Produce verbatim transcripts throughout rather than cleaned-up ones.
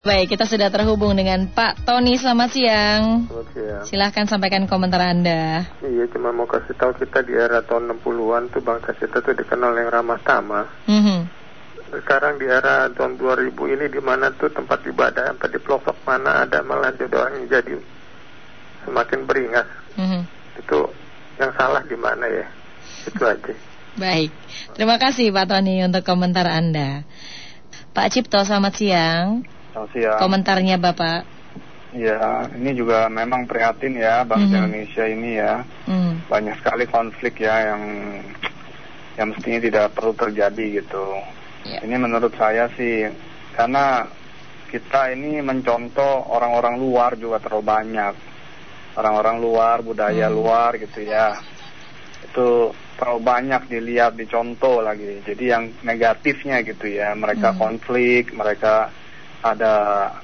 Baik, kita sudah terhubung dengan Pak Tony. Selamat siang. Selamat siang. Silahkan sampaikan komentar Anda. Iya, cuma mau kasih tahu kita di era tahun enam puluhan tuh bangsa kita tuh dikenal yang ramah tamah. Mm-hmm. Sekarang di era tahun dua ribu ini di mana tuh tempat ibadah sampai di pelosok mana ada malah jadi orang yang jadi semakin beringas. Mm-hmm. Itu yang salah di mana ya? Itu aja. Baik, terima kasih Pak Tony untuk komentar Anda. Pak Cipto, selamat siang. Selamat siang. Komentarnya Bapak. Ya, ini juga memang prihatin ya bangsa mm-hmm. Indonesia ini ya. Mm. Banyak sekali konflik ya yang yang mestinya tidak perlu terjadi gitu. Yeah. Ini menurut saya sih karena kita ini mencontoh orang-orang luar juga terlalu banyak. Orang-orang luar, budaya mm. luar gitu ya. Itu terlalu banyak dilihat, dicontoh lagi. Jadi yang negatifnya gitu ya. Mereka mm. konflik, mereka ada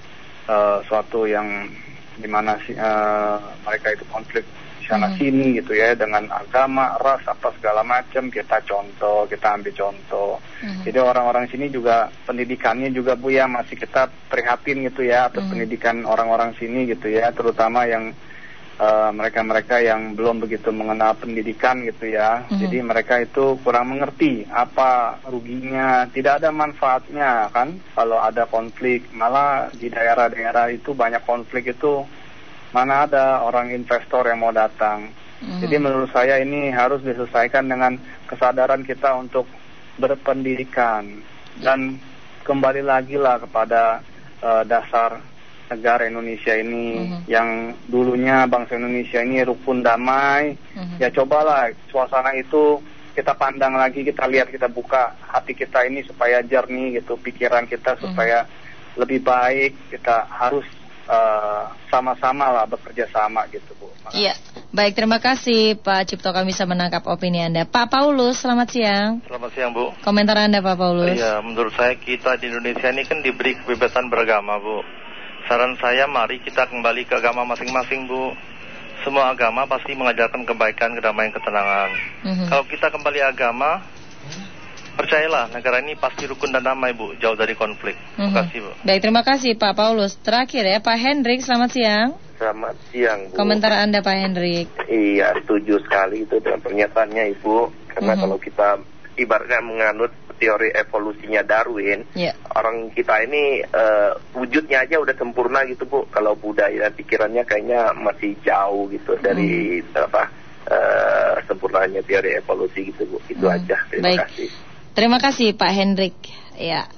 uh, suatu yang dimana uh, mereka itu konflik sana hmm. sini gitu ya dengan agama, ras apa segala macam kita contoh, kita ambil contoh. Hmm. Jadi orang-orang sini juga pendidikannya juga Bu ya masih kita prihatin gitu ya atas hmm. pendidikan orang-orang sini gitu ya, terutama yang Uh, mereka-mereka yang belum begitu mengenal pendidikan gitu ya. Mm-hmm. Jadi mereka itu kurang mengerti apa ruginya, tidak ada manfaatnya kan kalau ada konflik. Malah di daerah-daerah itu banyak konflik itu mana ada orang investor yang mau datang. Mm-hmm. Jadi menurut saya ini harus diselesaikan dengan kesadaran kita untuk berpendidikan dan kembali lagi lah kepada uh, dasar negara Indonesia ini uh-huh. yang dulunya bangsa Indonesia ini rukun damai. Uh-huh. Ya cobalah suasana itu kita pandang lagi, kita lihat, kita buka hati kita ini supaya jernih gitu, pikiran kita supaya uh-huh. lebih baik. Kita harus uh, sama-sama lah bekerja sama gitu Bu. Iya, baik, terima kasih Pak Cipto, kami bisa menangkap opini Anda. Pak Paulus, selamat siang. Selamat siang Bu. Komentar Anda Pak Paulus. Iya, menurut saya kita di Indonesia ini kan diberi kebebasan beragama Bu. Saran saya mari kita kembali ke agama masing-masing Bu. Semua agama pasti mengajarkan kebaikan, kedamaian, ketenangan. Mm-hmm. Kalau kita kembali agama, percayalah negara ini pasti rukun dan damai Bu, jauh dari konflik. Mm-hmm. Terima kasih Bu. Baik, terima kasih Pak Paulus. Terakhir ya Pak Hendrik, selamat siang. Selamat siang Bu. Komentar Anda Pak Hendrik. Iya, setuju sekali itu dengan pernyataannya Ibu. Karena mm-hmm. kalau kita ibaratnya menganut teori evolusinya Darwin, yeah. orang kita ini uh, wujudnya aja udah sempurna gitu Bu. Kalau budaya dan pikirannya kayaknya masih jauh gitu mm. dari apa uh, sempurnanya teori evolusi gitu Bu. Itu mm. aja. Terima Baik. kasih. Terima kasih Pak Hendrik. Ya.